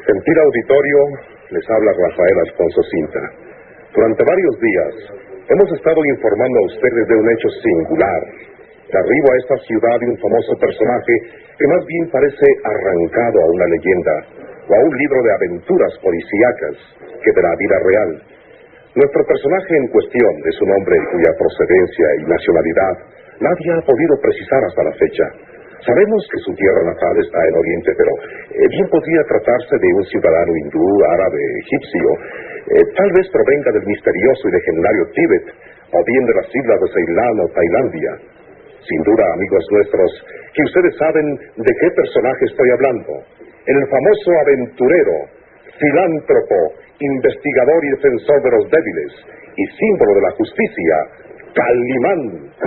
Gentil auditorio, les habla Rafael Alfonso Cinta. Durante varios días hemos estado informando a ustedes de un hecho singular, el arribo a esta ciudad de un famoso personaje que más bien parece arrancado a una leyenda o a un libro de aventuras policíacas que de la vida real. Nuestro personaje en cuestión es un hombre cuya procedencia y nacionalidad nadie ha podido precisar hasta la fecha. Sabemos que su tierra natal está en Oriente, pero bien podría tratarse de un ciudadano hindú, árabe, egipcio. Tal vez provenga del misterioso y legendario Tíbet, o bien de las islas de Ceilán o Tailandia. Sin duda, amigos nuestros, que ustedes saben de qué personaje estoy hablando. El famoso aventurero, filántropo, investigador y defensor de los débiles, y símbolo de la justicia, Calimán.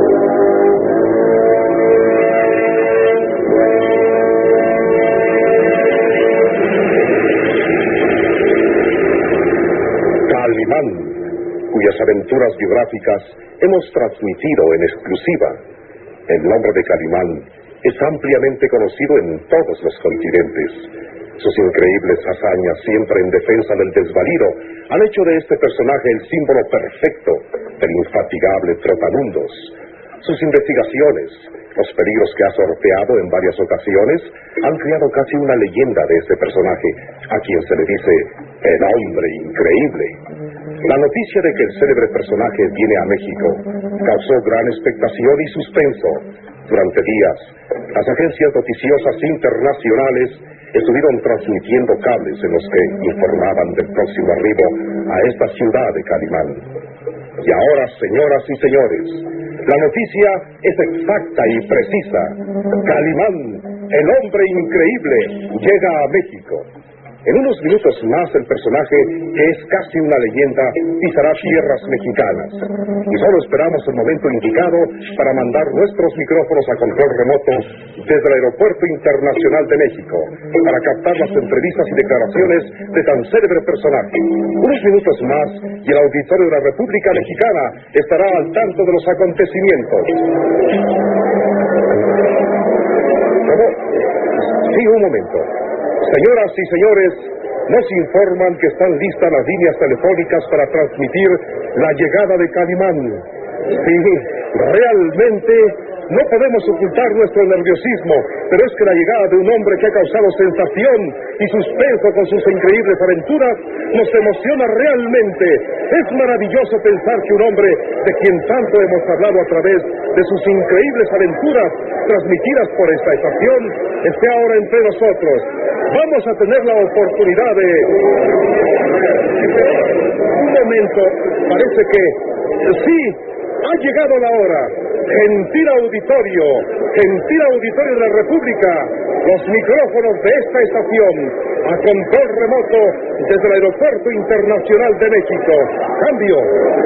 Calimán, cuyas aventuras biográficas hemos transmitido en exclusiva. El nombre de Calimán es ampliamente conocido en todos los continentes. Sus increíbles hazañas, siempre en defensa del desvalido, han hecho de este personaje el símbolo perfecto del infatigable trotamundos. Sus investigaciones, los peligros que ha sorteado en varias ocasiones, han creado casi una leyenda de este personaje, a quien se le dice el hombre increíble. La noticia de que el célebre personaje viene a México causó gran expectación y suspenso. Durante días, las agencias noticiosas internacionales estuvieron transmitiendo cables en los que informaban del próximo arribo a esta ciudad de Calimán. Y ahora, señoras y señores, la noticia es exacta y precisa. Calimán, el hombre increíble, llega a México. En unos minutos más el personaje, que es casi una leyenda, pisará tierras mexicanas. Y solo esperamos el momento indicado para mandar nuestros micrófonos a control remoto desde el Aeropuerto Internacional de México, para captar las entrevistas y declaraciones de tan célebre personaje. Unos minutos más y el auditorio de la República Mexicana estará al tanto de los acontecimientos. ¿Cómo? Sí, un momento. Señoras y señores, nos informan que están listas las líneas telefónicas para transmitir la llegada de Calimán. Sí, realmente no podemos ocultar nuestro nerviosismo, pero es que la llegada de un hombre que ha causado sensación y suspenso con sus increíbles aventuras nos emociona realmente. Es maravilloso pensar que un hombre de quien tanto hemos hablado a través de sus increíbles aventuras transmitidas por esta estación esté ahora entre nosotros. Vamos a tener la oportunidad de... Un momento, parece que... Sí, ha llegado la hora. Gentil auditorio de la República, los micrófonos de esta estación, a control remoto desde el Aeropuerto Internacional de México. Cambio.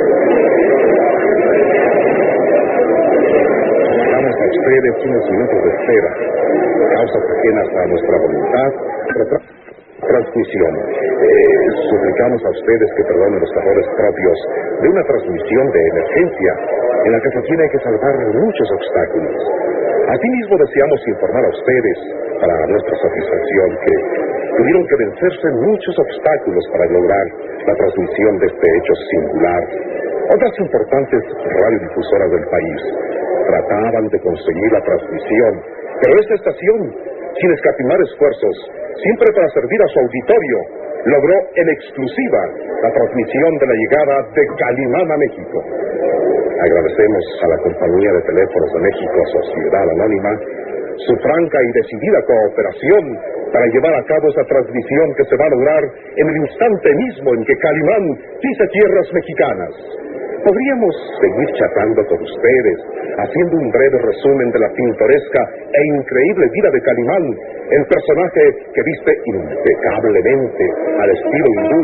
Damos a ustedes unos minutos de espera, causas ajenas a nuestra voluntad, transmisión. Suplicamos a ustedes que perdonen los errores propios de una transmisión de emergencia en la que se tiene que salvar muchos obstáculos. Asimismo, deseamos informar a ustedes, para nuestra satisfacción, que tuvieron que vencerse muchos obstáculos para lograr la transmisión de este hecho singular. Otras importantes radiodifusoras del país trataban de conseguir la transmisión, pero esta estación, sin escatimar esfuerzos, siempre para servir a su auditorio, logró en exclusiva la transmisión de la llegada de Calimán a México. Agradecemos a la Compañía de Teléfonos de México, Sociedad Anónima, su franca y decidida cooperación para llevar a cabo esta transmisión que se va a lograr en el instante mismo en que Calimán pise tierras mexicanas. Podríamos seguir charlando con ustedes, haciendo un breve resumen de la pintoresca e increíble vida de Calimán, el personaje que viste impecablemente al estilo hindú.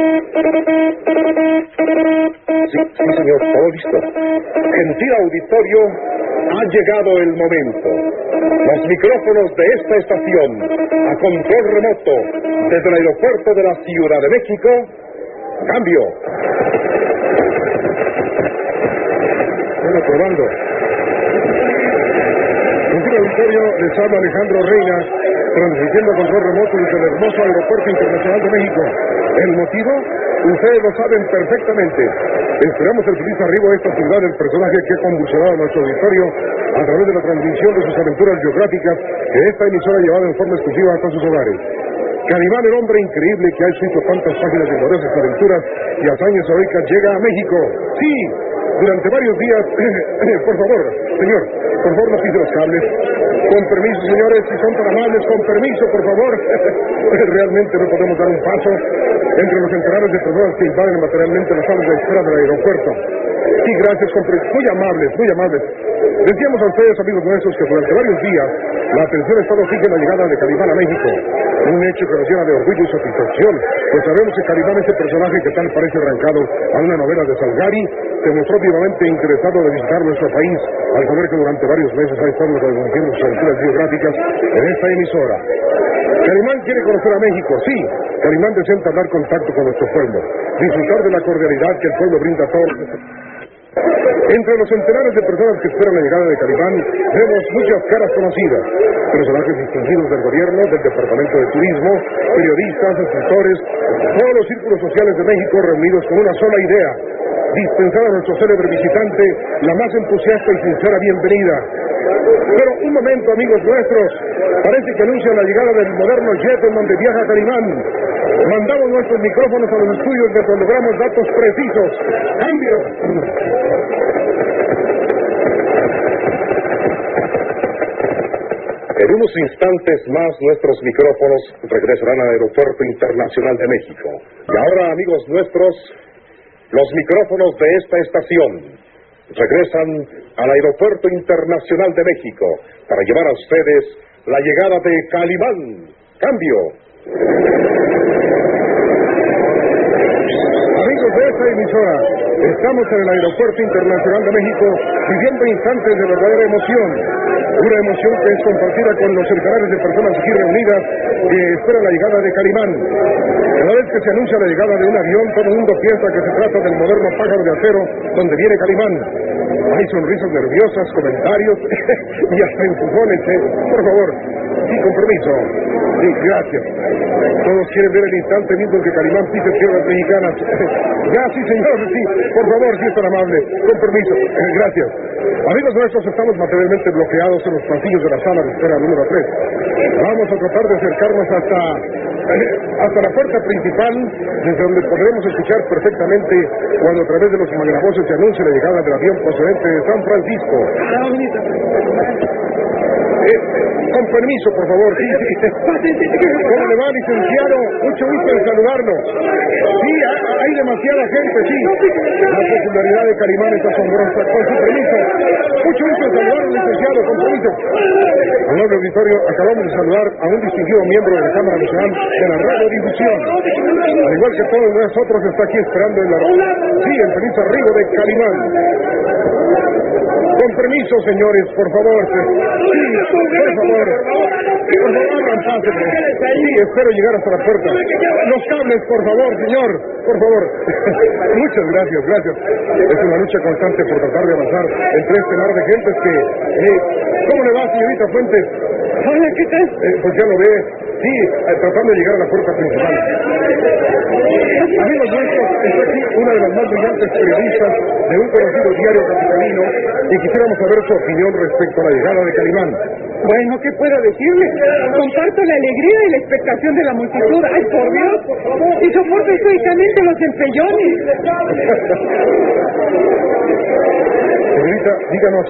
Sí, señor, todo listo. Gentil auditorio, ha llegado el momento. Los micrófonos de esta estación, a control remoto, desde el aeropuerto de la Ciudad de México. Cambio. Bueno, probando. Gentil auditorio, les habla Alejandro Reina, transmitiendo a control remoto desde el hermoso Aeropuerto Internacional de México. ¿El motivo? Ustedes lo saben perfectamente. Esperamos el feliz arribo a esta ciudad del personaje que ha convulsionado a nuestro auditorio a través de la transmisión de sus aventuras geográficas que esta emisora ha llevado en forma exclusiva hasta sus hogares. Calimán, el hombre increíble que ha escrito tantas páginas de gloriosas aventuras y hazañas heroicas, llega a México. Sí, durante varios días. Por favor, señor, por favor no pise los cables. Con permiso, señores, si son tan amables, con permiso, por favor. Realmente no podemos dar un paso entre los centenares de personas que invaden materialmente las salas de espera del aeropuerto. Sí, gracias, muy amables, muy amables. Decíamos a ustedes, amigos nuestros, que durante varios días la atención ha estado fija en la llegada de Calimán a México. Un hecho que nos llena de orgullo y satisfacción, pues sabemos que Calimán, ese personaje que tal parece arrancado a una novela de Salgari, se mostró vivamente interesado de visitar nuestro país, al saber que durante varios meses ha estado transmitiendo sus aventuras geográficas en esta emisora. Calimán quiere conocer a México, sí. Calimán desea entablar contacto con nuestro pueblo, disfrutar de la cordialidad que el pueblo brinda a todos. Entre los centenares de personas que esperan la llegada de Calimán, vemos muchas caras conocidas, personajes distinguidos del gobierno, del Departamento de Turismo, periodistas, escritores, todos los círculos sociales de México reunidos con una sola idea: dispensar a nuestro célebre visitante la más entusiasta y sincera bienvenida. Pero un momento, amigos nuestros, parece que anuncia la llegada del moderno jet en donde viaja Calimán. Mandamos nuestros micrófonos a los estudios de donde logramos datos precisos. ¡Cambio! En unos instantes más nuestros micrófonos regresarán al Aeropuerto Internacional de México. Y ahora, amigos nuestros, los micrófonos de esta estación regresan al Aeropuerto Internacional de México para llevar a ustedes la llegada de Calimán. ¡Cambio! Amigos de esta emisora, estamos en el Aeropuerto Internacional de México viviendo instantes de verdadera emoción. Una emoción que es compartida con los centenares de personas aquí reunidas que esperan la llegada de Calimán. Cada vez que se anuncia la llegada de un avión, todo el mundo piensa que se trata del moderno pájaro de acero donde viene Calimán. Hay sonrisas nerviosas, comentarios y hasta empujones. Por favor, sí, con permiso. Sí, gracias. Todos quieren ver el instante mismo que Calimán pise tierras mexicanas. Ya, sí, señor, sí. Por favor, si es tan amable. Con permiso. Gracias. Amigos nuestros, estamos materialmente bloqueados en los pasillos de la sala de espera número 3. Vamos a tratar de acercarnos hasta la puerta principal, desde donde podremos escuchar perfectamente cuando a través de los magnavoces se anuncie la llegada del avión procedente de San Francisco. Con permiso, por favor. Sí, sí. ¿Cómo le va, licenciado? Mucho gusto en saludarnos. Sí, hay demasiada gente, sí. La popularidad de Calimán es asombrosa. Con su permiso. Mucho gusto en saludarnos, licenciado. Con permiso. Amable auditorio, acabamos de saludar a un distinguido miembro de la Cámara Nacional de la Radiodifusión. Al igual que todos nosotros, está aquí esperando el feliz arribo de Calimán. Con permiso, señores, por favor. Sí, por favor. Por favor, abran paso. Sí, espero llegar hasta la puerta. Los cables, por favor, señor. Por favor. Muchas gracias, gracias. Es una lucha constante por tratar de avanzar entre este mar de gentes que... ¿Cómo le va, señorita Fuentes? Hola, ¿qué tal? Pues ya lo ve. Sí, tratando de llegar a la puerta principal. Amigos nuestros, está aquí una de las más brillantes periodistas de un conocido diario capitalino y quisiéramos saber su opinión respecto a la llegada de Calimán. Bueno, ¿qué puedo decirle? Comparto la alegría y la expectación de la multitud. ¡Ay, por Dios! Y soporto estoicamente los empellones. Señorita, díganos,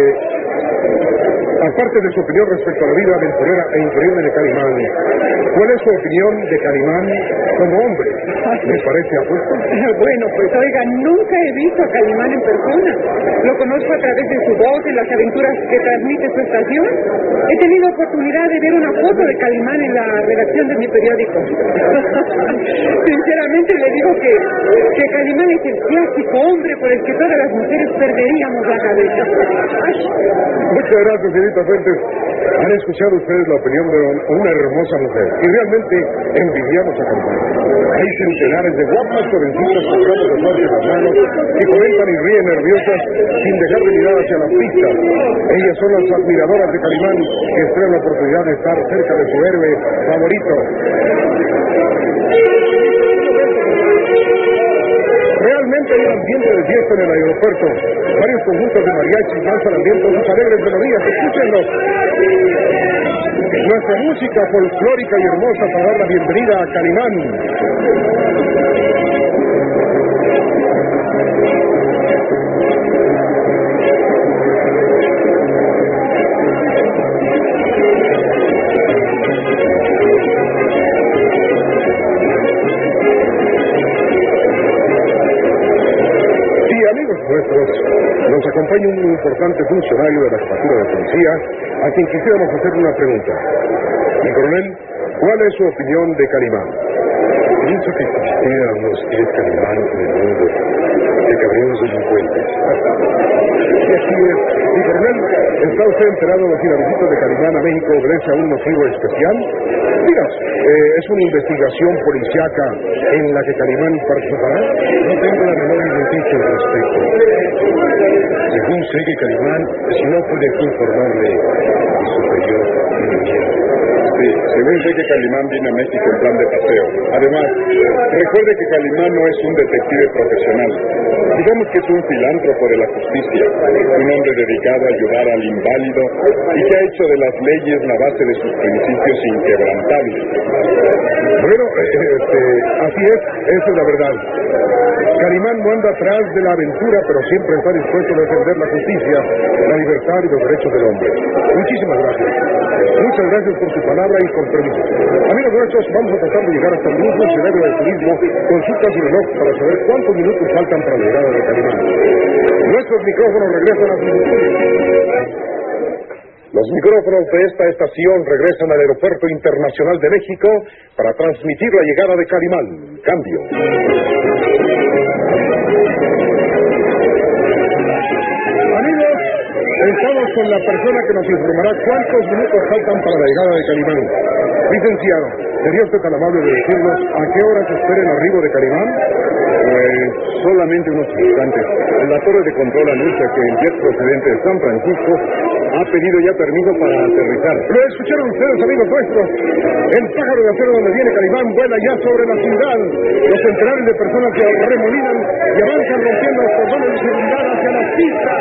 aparte de su opinión respecto a la vida aventurera e increíble de Calimán, ¿cuál es su opinión de Calimán como hombre? ¿Le parece apuesto? Bueno, pues oiga, nunca he visto a Calimán en persona. Lo conozco a través de su voz y las aventuras que transmite su estación. He tenido oportunidad de ver una foto de Calimán en la redacción de mi periódico. Sinceramente le digo que Calimán es el clásico hombre por el que todas las mujeres perderíamos la cabeza. Muchas gracias, señorita Fuentes, han escuchado ustedes la opinión de una hermosa mujer y realmente envidiamos a Calimán. Hay centenares de guapas jovencitas con ramos de flores en las manos que comentan y ríen nerviosas sin dejar de mirar hacia las pistas. Ellas son las admiradoras de Calimán que esperan la oportunidad de estar cerca de su héroe favorito. Realmente hay un ambiente de fiesta en el aeropuerto. Varios conjuntos de mariachis lanzan al viento sus alegres melodías. Escúchenlos. Nuestra música folclórica y hermosa para dar la bienvenida a Calimán. Nos acompaña un importante funcionario de la jefatura de policía a quien quisiéramos hacer una pregunta. Mi coronel, ¿cuál es su opinión de Calimán? Pienso que quisiéramos que es Calimán en el mundo, que cabríamos delincuentes. Y así es. Mi coronel, ¿está usted enterado de si la visita de Calimán a México obedece a un motivo especial? Diga, ¿es una investigación policíaca en la que Calimán participará? No tengo la menor noticia al respecto. Según sé que Calimán, si no puede aquí informarle a mi superior, tiene miedo. Sí, según sé que Calimán viene a México en plan de paseo. Además, recuerde que Calimán no es un detective profesional. Digamos que es un filántropo de la justicia, un hombre dedicado a ayudar al inválido y que ha hecho de las leyes la base de sus principios inquebrantables. Bueno, así es, esa es la verdad. Calimán no anda atrás de la aventura, pero siempre está dispuesto a defender la justicia, la libertad y los derechos del hombre. Muchísimas gracias. Muchas gracias por su palabra y con permiso. Amigos nuestros, vamos a tratar de llegar hasta el mismo funcionario del turismo. Consulta su reloj para saber cuántos minutos faltan para la llegada de Calimán. Nuestros micrófonos regresan a sus estudios. Los micrófonos de esta estación regresan al Aeropuerto Internacional de México para transmitir la llegada de Calimán. Cambio. Amigos, estamos con la persona que nos informará cuántos minutos faltan para la llegada de Calimán. Licenciado, ¿sería usted tan amable de decirnos a qué hora se espera el arribo de Calimán? Pues solamente unos instantes. La torre de control anuncia que el jet procedente de San Francisco ha pedido ya permiso para aterrizar. Lo escucharon ustedes, amigos nuestros. El pájaro de acero donde viene Calimán vuela ya sobre la ciudad. Los centenares de personas se arremolinan y avanzan rompiendo los cordones de seguridad hacia las pistas.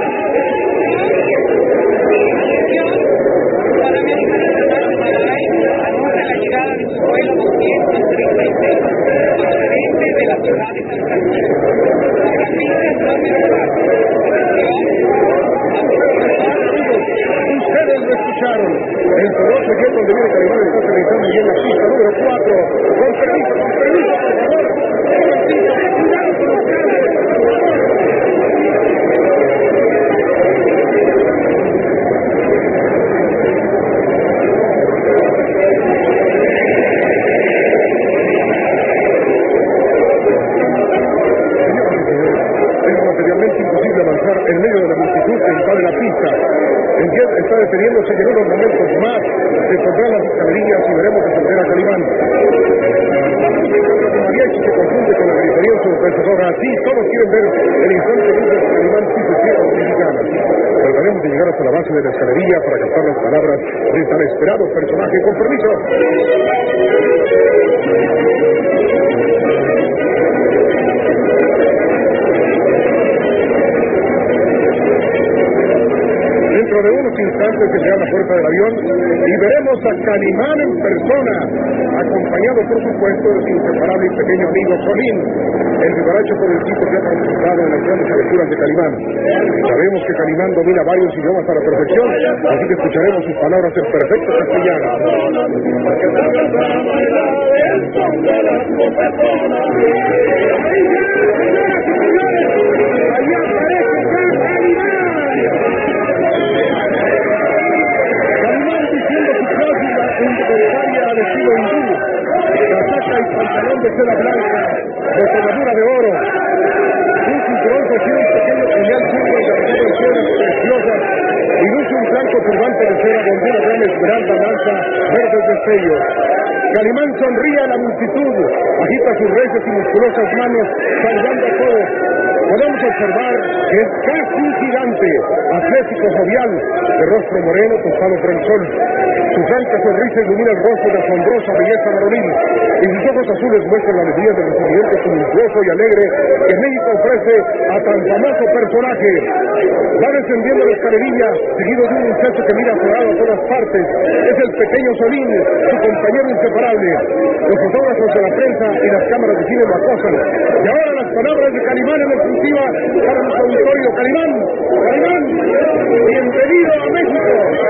Anuncia la llegada de su vuelo 236 procedente de la ciudad de San Francisco. La pista número 4. Ustedes lo escucharon. El poderoso jet donde viene Calimán está aterrizando y en la pista número 4. Con permiso, por favor. Cuidado con los cables. Imposible avanzar en medio de la multitud que invade la pista. El jet está deteniéndose y en unos momentos más se pondrán las escalerillas y veremos descender a Calimán. El mariachi se confunde con la gritería en su pensadora. Así todos quieren ver el instante luz de Calimán pise tierras mexicanas. Trataremos de llegar hasta la base de la escalerilla para captar las palabras de tan esperado personaje. Con permiso. Dentro de unos instantes se llega a la puerta del avión y veremos a Calimán en persona, acompañado por supuesto de su inseparable y pequeño amigo Solín, el vivaracho jovencito que ha participado en las grandes aventuras de Calimán. Sabemos que Calimán domina varios idiomas a la perfección, así que escucharemos sus palabras en perfecto castellano. De estilo hindú, casaca y pantalón de seda blanca, de soldadura de oro. Un cinturón sostiene un pequeño puñal zurdo encargado en piedras preciosas y luce un blanco hermoso turbante de seda donde una gran esmeralda lanza verdes destellos. Calimán sonríe a la multitud, agita sus recias y musculosas manos, saludando a todos. Podemos observar que es casi un gigante, atlético, jovial, de rostro moreno tostado por el sol. Su franca sonrisa ilumina el rostro de asombrosa belleza varonil, y sus ojos azules muestran la alegría del recibimiento tumultuoso y alegre que México ofrece a tan famoso personaje. Va descendiendo la escalerilla, seguido de un muchacho que mira azorado a todas partes. Es el pequeño Solín, su compañero inseparable. Los fotógrafos de la prensa y las cámaras de cine lo acosan. Y ahora las palabras de Calimán en exclusiva para nuestro auditorio. Calimán, Calimán, bienvenido a México.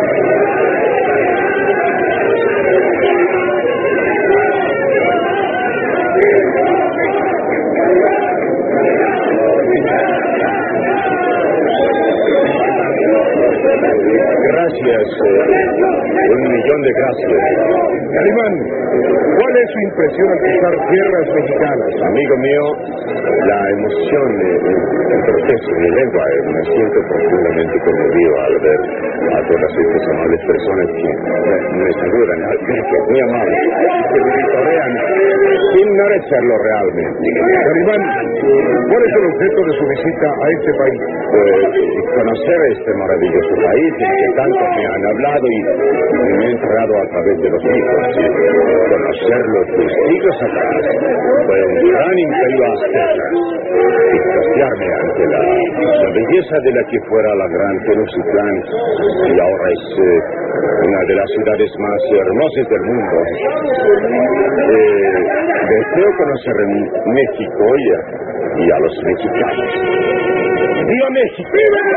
Gracias, 1.000.000 de gracias. Calimán, ¿cuál es su impresión al pisar tierras mexicanas? Amigo mío, la emoción entorpece mi lengua. Me siento profundamente conmovido al ver a todas estas amables personas que me saludan, muy amables, que me vitorean sin merecerlo realmente. Calimán, ¿cuál es el objeto de su visita a este país? Pues conocer este maravilloso país del que tanto me han hablado y me he enterado a través de los libros. Conocerlo de siglos atrás fue un gran imperio azteca. Extasiarme ante la belleza de la que fuera la gran Tenochtitlán, y ahora es una de las ciudades más hermosas del mundo. Deseo conocer México y a los mexicanos. ¡Viva México!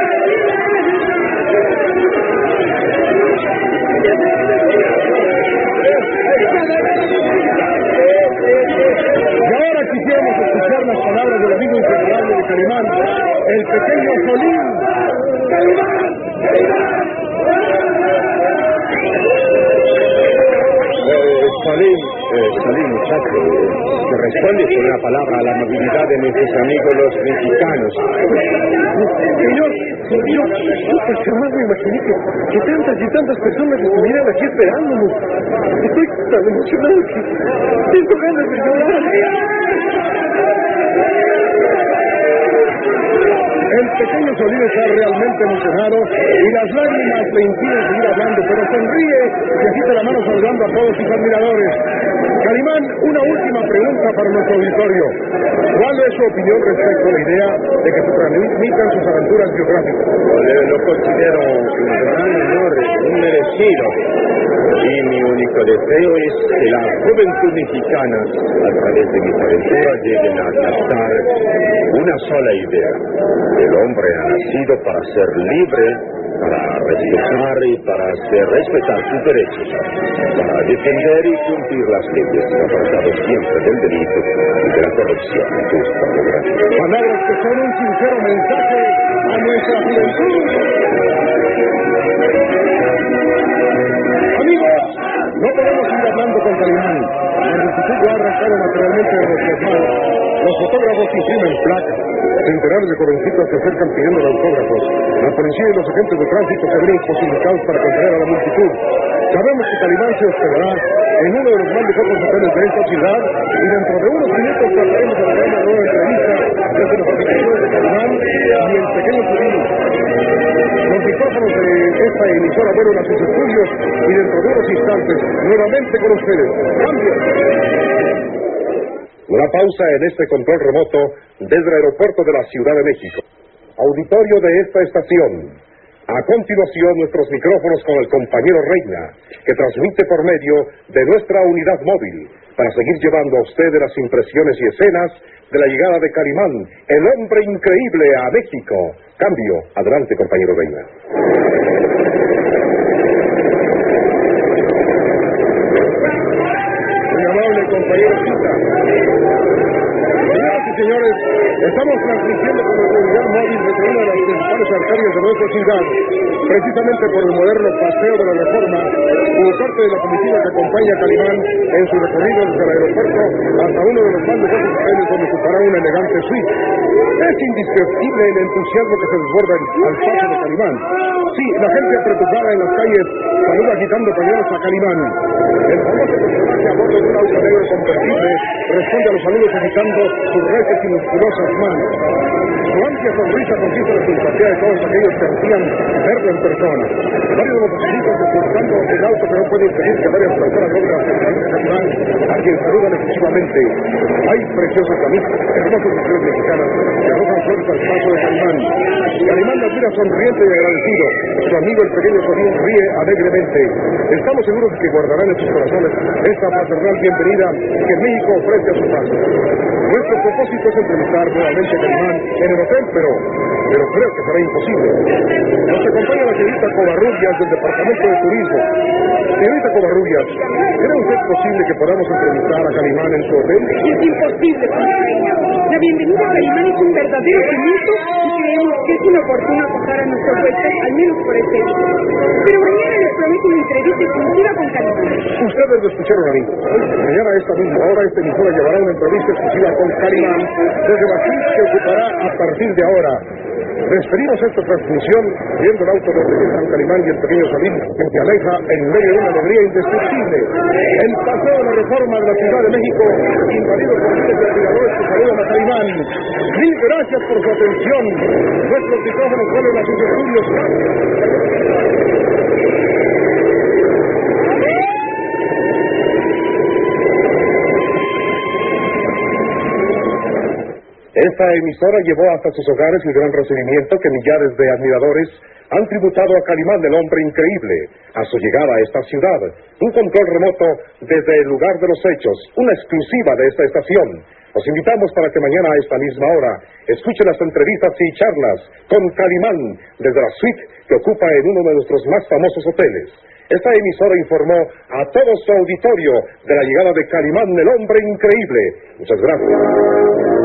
Y ahora quisiéramos escuchar las palabras del amigo inseparable de Calimán, el pequeño Solín. ¡Calimán! Solín, muchacho, que responde con una palabra a la amabilidad de nuestros amigos los mexicanos. Señor, pues jamás me imaginé que tantas y tantas personas estuvieran aquí esperándonos. Estoy tan emocionado que siento ganas de llorar. El pequeño Solín está realmente emocionado y las lágrimas le impiden seguir hablando, pero sonríe y agita la mano saludando a todos sus admiradores. Calimán, una última pregunta para nuestro auditorio. ¿Cuál es su opinión respecto a la idea de que se transmitan sus aventuras biográficas? Lo considero un gran honor, un merecido. Y mi único deseo es que la juventud mexicana, a través de mis aventuras, lleguen a captar una sola idea. El hombre ha nacido para ser libre, para respetar y para hacer respetar sus derechos, para defender y cumplir las leyes, apartados siempre del delito y de la corrupción. Palabras que son un sincero mensaje a nuestra juventud. Amigos, no podemos ir hablando con Calimán. La multitud lo ha arrancado materialmente de nuestras manos. Los fotógrafos imprimen placas. Centenares de jovencitos se acercan pidiendo autógrafos. La policía y los agentes de tránsito se ven imposibilitados para contener a la multitud. Sabemos que Calimán se hospedará en uno de los más lujosos hoteles de esta ciudad y dentro de unos minutos trataremos de lograr una nueva entrevista desde los oficiales de Calimán y el pequeño Solín. Los micrófonos de esta emisora vuelven a sus estudios y dentro de unos instantes nuevamente con ustedes. ¡Cambio! La pausa en este control remoto desde el aeropuerto de la Ciudad de México. Auditorio de esta estación. A continuación, nuestros micrófonos con el compañero Reina, que transmite por medio de nuestra unidad móvil, para seguir llevando a ustedes las impresiones y escenas de la llegada de Calimán, el hombre increíble, a México. Cambio. Adelante, compañero Reina. Muy amable compañero Cita. Señoras y señores, estamos transmitiendo con nuestra unidad móvil desde una de las principales arterias de nuestra ciudad, precisamente por el moderno Paseo de la Reforma, como parte de la comitiva que acompaña a Calimán en su recorrido desde el aeropuerto hasta uno de los más lujosos hoteles donde ocupará una elegante suite. Es indescriptible el entusiasmo que se desborda al paso de Calimán. Sí, la gente apretujada en las calles saluda agitando pañuelos a Calimán. El famoso personaje a bordo de un auto negro convertible responde a los saludos agitando sus recias y musculosas manos. Su amplia sonrisa conquista la simpatía de todos aquellos que ansían verlo en persona. Varios motociclistas desplazando el auto que no puede impedir que varias personas logren acercarse a Calimán, a quien saludan efusivamente. Hay preciosas camisas, hermosas mujeres mexicanas que arrojan flores al paso de Calimán. Calimán las mira sonriente y agradecido. Su amigo el pequeño Solín ríe alegremente. Estamos seguros de que guardarán en sus corazones esta fraternal bienvenida que México ofrece a su paso. Nuestro propósito es entrevistar nuevamente a Calimán en el hotel, pero creo que será imposible. Nos acompaña la señorita Covarrubias del Departamento de Turismo. Señorita Covarrubias, ¿cree usted posible que podamos entrevistar a Calimán en su hotel? Es imposible, compañía. La bienvenida a Calimán es un verdadero triunfo y creemos que es inoportuno acosar a nuestros huéspedes, al menos por este día. Pero mañana les prometo una entrevista exclusiva con Calimán. Ustedes lo escucharon a mí. Mañana a esta misma hora, esta emisora llevará una entrevista exclusiva con Calimán desde la suite que ocupará a partir de ahora. Despedimos esta transmisión viendo el auto donde están Calimán y el pequeño Solín, que se aleja en medio de una alegría indescriptible. El paseo de la reforma de la Ciudad de México, invadido por miles de admiradores que saludan a Calimán. Mil gracias por su atención. Nuestros micrófonos vuelven a sus estudios. Esta emisora llevó hasta sus hogares el gran recibimiento que millares de admiradores han tributado a Calimán, el hombre increíble, a su llegada a esta ciudad. Un control remoto desde el lugar de los hechos, una exclusiva de esta estación. Los invitamos para que mañana a esta misma hora escuchen las entrevistas y charlas con Calimán desde la suite que ocupa en uno de nuestros más famosos hoteles. Esta emisora informó a todo su auditorio de la llegada de Calimán, el hombre increíble. Muchas gracias.